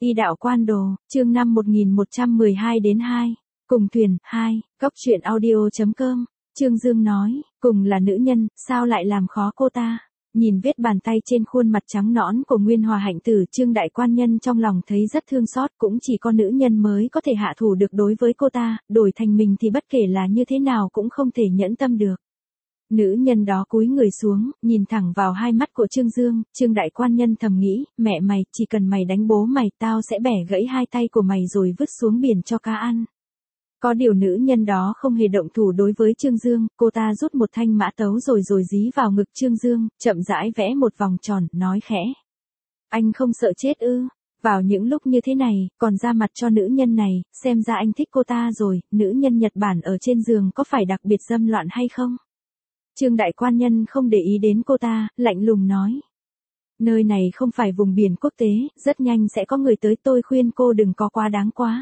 Y đạo quan đồ, chương 5 1112-2. Cùng thuyền, 2, Cốc truyện audio.com. Trương Dương nói, cùng là nữ nhân, sao lại làm khó cô ta? Nhìn vết bàn tay trên khuôn mặt trắng nõn của Nguyên Hòa Hạnh Tử, Trương đại quan nhân trong lòng thấy rất thương xót, cũng chỉ có nữ nhân mới có thể hạ thủ được đối với cô ta, đổi thành mình thì bất kể là như thế nào cũng không thể nhẫn tâm được. Nữ nhân đó cúi người xuống, nhìn thẳng vào hai mắt của Trương Dương, Trương đại quan nhân thầm nghĩ, mẹ mày, chỉ cần mày đánh bố mày, tao sẽ bẻ gãy hai tay của mày rồi vứt xuống biển cho cá ăn. Có điều nữ nhân đó không hề động thủ đối với Trương Dương, cô ta rút một thanh mã tấu rồi dí vào ngực Trương Dương, chậm rãi vẽ một vòng tròn, nói khẽ. Anh không sợ chết ư? Vào những lúc như thế này, còn ra mặt cho nữ nhân này, xem ra anh thích cô ta rồi, nữ nhân Nhật Bản ở trên giường có phải đặc biệt dâm loạn hay không? Trương đại quan nhân không để ý đến cô ta, lạnh lùng nói. Nơi này không phải vùng biển quốc tế, rất nhanh sẽ có người tới, tôi khuyên cô đừng có quá đáng quá.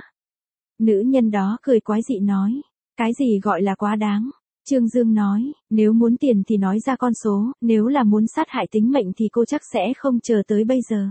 Nữ nhân đó cười quái dị nói. Cái gì gọi là quá đáng? Trương Dương nói, nếu muốn tiền thì nói ra con số, nếu là muốn sát hại tính mệnh thì cô chắc sẽ không chờ tới bây giờ.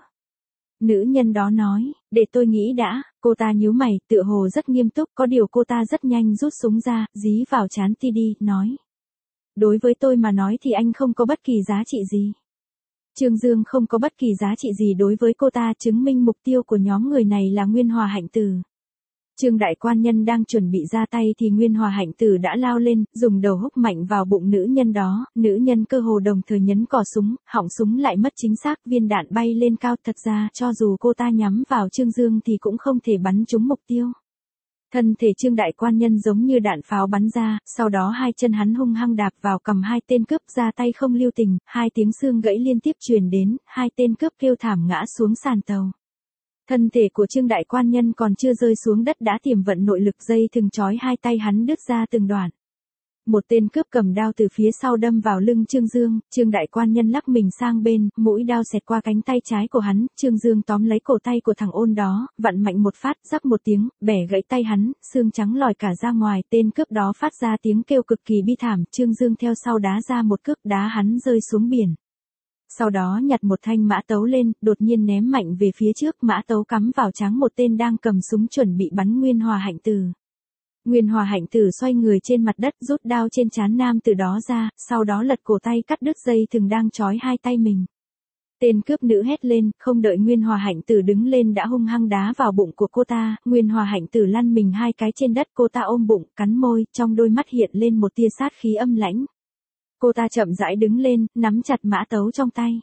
Nữ nhân đó nói, để tôi nghĩ đã, cô ta nhíu mày, tựa hồ rất nghiêm túc, có điều cô ta rất nhanh rút súng ra, dí vào trán Tidi, nói. Đối với tôi mà nói thì anh không có bất kỳ giá trị gì. Trương Dương không có bất kỳ giá trị gì đối với cô ta, chứng minh mục tiêu của nhóm người này là Nguyên Hòa Hạnh Tử. Trương đại quan nhân đang chuẩn bị ra tay thì Nguyên Hòa Hạnh Tử đã lao lên, dùng đầu húc mạnh vào bụng nữ nhân đó, nữ nhân cơ hồ đồng thời nhấn cò súng, họng súng lại mất chính xác, viên đạn bay lên cao, thật ra cho dù cô ta nhắm vào Trương Dương thì cũng không thể bắn trúng mục tiêu. Thân thể Trương đại quan nhân giống như đạn pháo bắn ra, sau đó hai chân hắn hung hăng đạp vào cầm hai tên cướp, ra tay không lưu tình, hai tiếng xương gãy liên tiếp truyền đến, hai tên cướp kêu thảm ngã xuống sàn tàu. Thân thể của Trương đại quan nhân còn chưa rơi xuống đất đã tiềm vận nội lực, dây thừng trói hai tay hắn đứt ra từng đoạn. Một tên cướp cầm đao từ phía sau đâm vào lưng Trương Dương, Trương đại quan nhân lắc mình sang bên, mũi đao xẹt qua cánh tay trái của hắn, Trương Dương tóm lấy cổ tay của thằng ôn đó, vặn mạnh một phát, rắc một tiếng, bẻ gãy tay hắn, xương trắng lòi cả ra ngoài, tên cướp đó phát ra tiếng kêu cực kỳ bi thảm, Trương Dương theo sau đá ra một cước, đá hắn rơi xuống biển. Sau đó nhặt một thanh mã tấu lên, đột nhiên ném mạnh về phía trước, mã tấu cắm vào trán một tên đang cầm súng chuẩn bị bắn Nguyên Hòa Hạnh Tử. Nguyên Hòa Hạnh Tử xoay người trên mặt đất, rút đao trên trán nam tử đó ra, sau đó lật cổ tay cắt đứt dây thừng đang trói hai tay mình. Tên cướp nữ hét lên, không đợi Nguyên Hòa Hạnh Tử đứng lên đã hung hăng đá vào bụng của cô ta, Nguyên Hòa Hạnh Tử lăn mình hai cái trên đất, cô ta ôm bụng, cắn môi, trong đôi mắt hiện lên một tia sát khí âm lãnh. Cô ta chậm rãi đứng lên, nắm chặt mã tấu trong tay.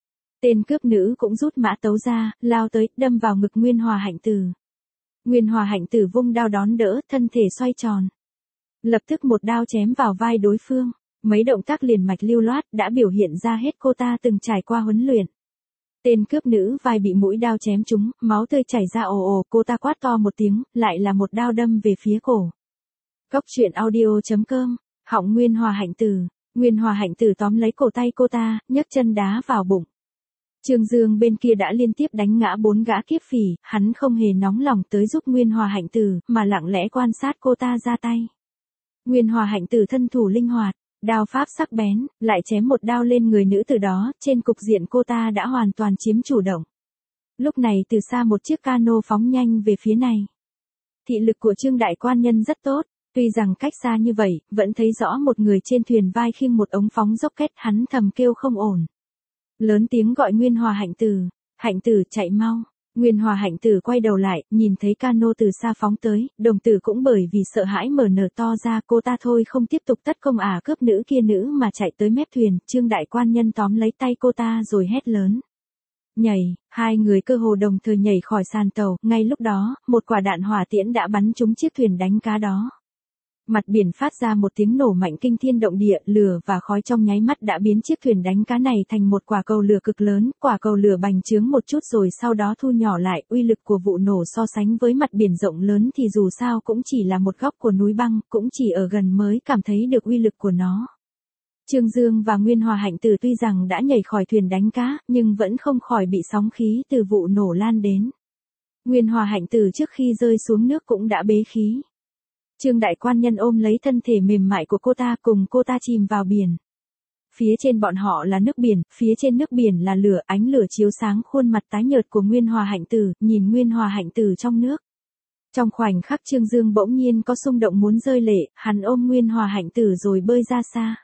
Tên cướp nữ cũng rút mã tấu ra, lao tới, đâm vào ngực Nguyên Hòa Hạnh Tử. Nguyên Hòa Hạnh Tử vung đao đón đỡ, thân thể xoay tròn. Lập tức một đao chém vào vai đối phương. Mấy động tác liền mạch lưu loát đã biểu hiện ra hết cô ta từng trải qua huấn luyện. Tên cướp nữ vai bị mũi đao chém trúng, máu tươi chảy ra ồ ồ, cô ta quát to một tiếng, lại là một đao đâm về phía cổ. Cốc truyện audio.com, họng Nguyên Hòa Hạnh Tử. Nguyên Hòa Hạnh Tử tóm lấy cổ tay cô ta, nhấc chân đá vào bụng. Trương Dương bên kia đã liên tiếp đánh ngã 4 gã kiếp phỉ, hắn không hề nóng lòng tới giúp Nguyên Hòa Hạnh Tử, mà lặng lẽ quan sát cô ta ra tay. Nguyên Hòa Hạnh Tử thân thủ linh hoạt, đao pháp sắc bén, lại chém một đao lên người nữ tử đó, trên cục diện cô ta đã hoàn toàn chiếm chủ động. Lúc này từ xa một chiếc cano phóng nhanh về phía này. Thị lực của Trương đại quan nhân rất tốt. Tuy rằng cách xa như vậy, vẫn thấy rõ một người trên thuyền vai khiêng một ống phóng rocket, hắn thầm kêu không ổn. Lớn tiếng gọi Nguyên Hòa Hạnh Tử, Hạnh Tử chạy mau. Nguyên Hòa Hạnh Tử quay đầu lại, nhìn thấy cano từ xa phóng tới, đồng tử cũng bởi vì sợ hãi mở nở to ra, cô ta thôi không tiếp tục tấn công cướp nữ kia nữ mà chạy tới mép thuyền, Trương đại quan nhân tóm lấy tay cô ta rồi hét lớn. Nhảy, hai người cơ hồ đồng thời nhảy khỏi sàn tàu, ngay lúc đó, một quả đạn hỏa tiễn đã bắn trúng chiếc thuyền đánh cá đó. Mặt biển phát ra một tiếng nổ mạnh kinh thiên động địa, lửa và khói trong nháy mắt đã biến chiếc thuyền đánh cá này thành một quả cầu lửa cực lớn, quả cầu lửa bành trướng một chút rồi sau đó thu nhỏ lại, uy lực của vụ nổ so sánh với mặt biển rộng lớn thì dù sao cũng chỉ là một góc của núi băng, cũng chỉ ở gần mới cảm thấy được uy lực của nó. Trương Dương và Nguyên Hòa Hạnh Tử tuy rằng đã nhảy khỏi thuyền đánh cá, nhưng vẫn không khỏi bị sóng khí từ vụ nổ lan đến. Nguyên Hòa Hạnh Tử trước khi rơi xuống nước cũng đã bế khí. Trương đại quan nhân ôm lấy thân thể mềm mại của cô ta cùng cô ta chìm vào biển. phía trên bọn họ là nước biển, phía trên nước biển là lửa, ánh lửa chiếu sáng khuôn mặt tái nhợt của Nguyên Hòa Hạnh Tử, nhìn Nguyên Hòa Hạnh Tử trong nước. Trong khoảnh khắc Trương Dương bỗng nhiên có xung động muốn rơi lệ, hắn ôm Nguyên Hòa Hạnh Tử rồi bơi ra xa.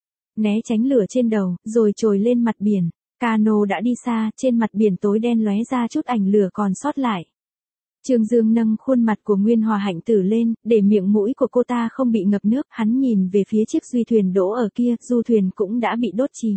Né tránh lửa trên đầu, rồi trồi lên mặt biển. Cano đã đi xa, trên mặt biển tối đen lóe ra chút ảnh lửa còn sót lại. Trương Dương nâng khuôn mặt của Nguyên Hòa Hạnh Tử lên, để miệng mũi của cô ta không bị ngập nước, hắn nhìn về phía chiếc duy thuyền đỗ ở kia, du thuyền cũng đã bị đốt chìm.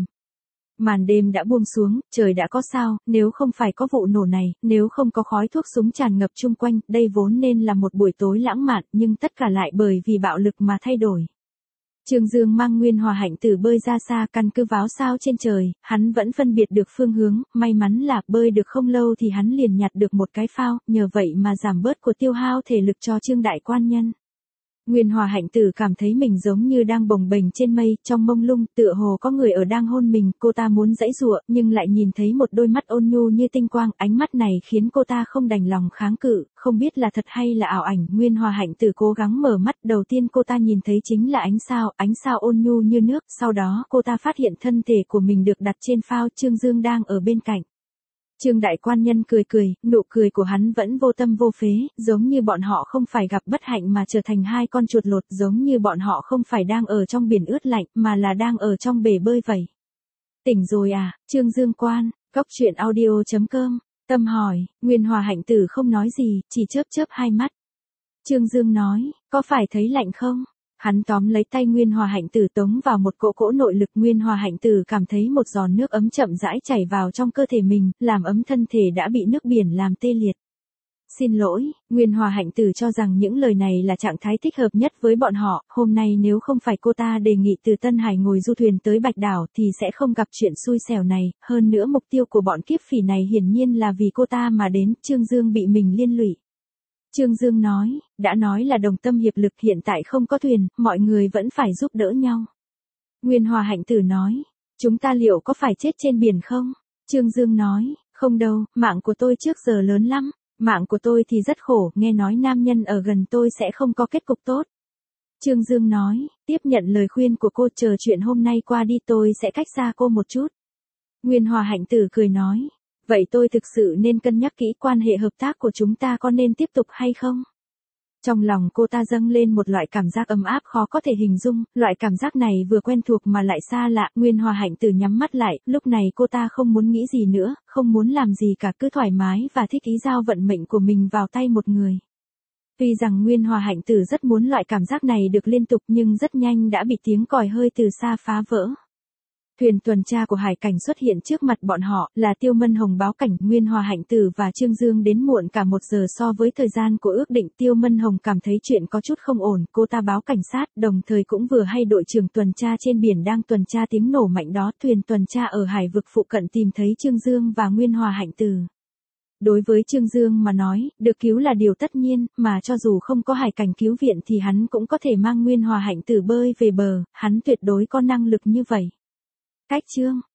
Màn đêm đã buông xuống, trời đã có sao, nếu không phải có vụ nổ này, nếu không có khói thuốc súng tràn ngập chung quanh, đây vốn nên là một buổi tối lãng mạn, nhưng tất cả lại bởi vì bạo lực mà thay đổi. Trương Dương mang Nguyên Hòa Hạnh Tử bơi ra xa, căn cứ vào sao trên trời, hắn vẫn phân biệt được phương hướng, may mắn là bơi được không lâu thì hắn liền nhặt được một cái phao, nhờ vậy mà giảm bớt của tiêu hao thể lực cho Trương đại quan nhân. Nguyên Hòa Hạnh Tử cảm thấy mình giống như đang bồng bềnh trên mây, trong mông lung, tựa hồ có người ở đang hôn mình, cô ta muốn giãy giụa, nhưng lại nhìn thấy một đôi mắt ôn nhu như tinh quang, ánh mắt này khiến cô ta không đành lòng kháng cự, không biết là thật hay là ảo ảnh. Nguyên Hòa Hạnh Tử cố gắng mở mắt, đầu tiên cô ta nhìn thấy chính là ánh sao ôn nhu như nước, sau đó cô ta phát hiện thân thể của mình được đặt trên phao, Trương Dương đang ở bên cạnh. Trương đại quan nhân cười cười, nụ cười của hắn vẫn vô tâm vô phế, giống như bọn họ không phải gặp bất hạnh mà trở thành hai con chuột lột, giống như bọn họ không phải đang ở trong biển ướt lạnh, mà là đang ở trong bể bơi vậy. Tỉnh rồi à, Trương Dương quan, coctruyện.audio.com, Tâm hỏi, Nguyên Hòa Hạnh Tử không nói gì, chỉ chớp chớp hai mắt. Trương Dương nói, có phải thấy lạnh không? Hắn tóm lấy tay Nguyên Hòa Hạnh Tử tống vào một cỗ nội lực. Nguyên Hòa Hạnh Tử cảm thấy một giọt nước ấm chậm rãi chảy vào trong cơ thể mình, làm ấm thân thể đã bị nước biển làm tê liệt. Xin lỗi, Nguyên Hòa Hạnh Tử cho rằng những lời này là trạng thái thích hợp nhất với bọn họ, hôm nay nếu không phải cô ta đề nghị từ Tân Hải ngồi du thuyền tới Bạch Đảo thì sẽ không gặp chuyện xui xẻo này, hơn nữa mục tiêu của bọn kiếp phỉ này hiển nhiên là vì cô ta mà đến, Trương Dương bị mình liên lụy. Trương Dương nói, đã nói là đồng tâm hiệp lực, hiện tại không có thuyền, mọi người vẫn phải giúp đỡ nhau. Nguyên Hòa Hạnh Tử nói, chúng ta liệu có phải chết trên biển không? Trương Dương nói, không đâu, mạng của tôi trước giờ lớn lắm, mạng của tôi thì rất khổ, nghe nói nam nhân ở gần tôi sẽ không có kết cục tốt. Trương Dương nói, tiếp nhận lời khuyên của cô, chờ chuyện hôm nay qua đi tôi sẽ cách xa cô một chút. Nguyên Hòa Hạnh Tử cười nói, vậy tôi thực sự nên cân nhắc kỹ quan hệ hợp tác của chúng ta có nên tiếp tục hay không? Trong lòng cô ta dâng lên một loại cảm giác ấm áp khó có thể hình dung, loại cảm giác này vừa quen thuộc mà lại xa lạ. Nguyên Hòa Hạnh Tử nhắm mắt lại, lúc này cô ta không muốn nghĩ gì nữa, không muốn làm gì cả, cứ thoải mái và thích ý giao vận mệnh của mình vào tay một người. Tuy rằng Nguyên Hòa Hạnh Tử rất muốn loại cảm giác này được liên tục nhưng rất nhanh đã bị tiếng còi hơi từ xa phá vỡ. Thuyền tuần tra của hải cảnh xuất hiện trước mặt bọn họ, là Tiêu Mân Hồng báo cảnh. Nguyên Hòa Hạnh Tử và Trương Dương đến muộn cả 1 giờ so với thời gian của ước định. Tiêu Mân Hồng cảm thấy chuyện có chút không ổn, cô ta báo cảnh sát, đồng thời cũng vừa hay đội trưởng tuần tra trên biển đang tuần tra tiếng nổ mạnh đó. Thuyền tuần tra ở hải vực phụ cận tìm thấy Trương Dương và Nguyên Hòa Hạnh Tử. Đối với Trương Dương mà nói, được cứu là điều tất nhiên, mà cho dù không có hải cảnh cứu viện thì hắn cũng có thể mang Nguyên Hòa Hạnh Tử bơi về bờ, hắn tuyệt đối có năng lực như vậy. Cách chương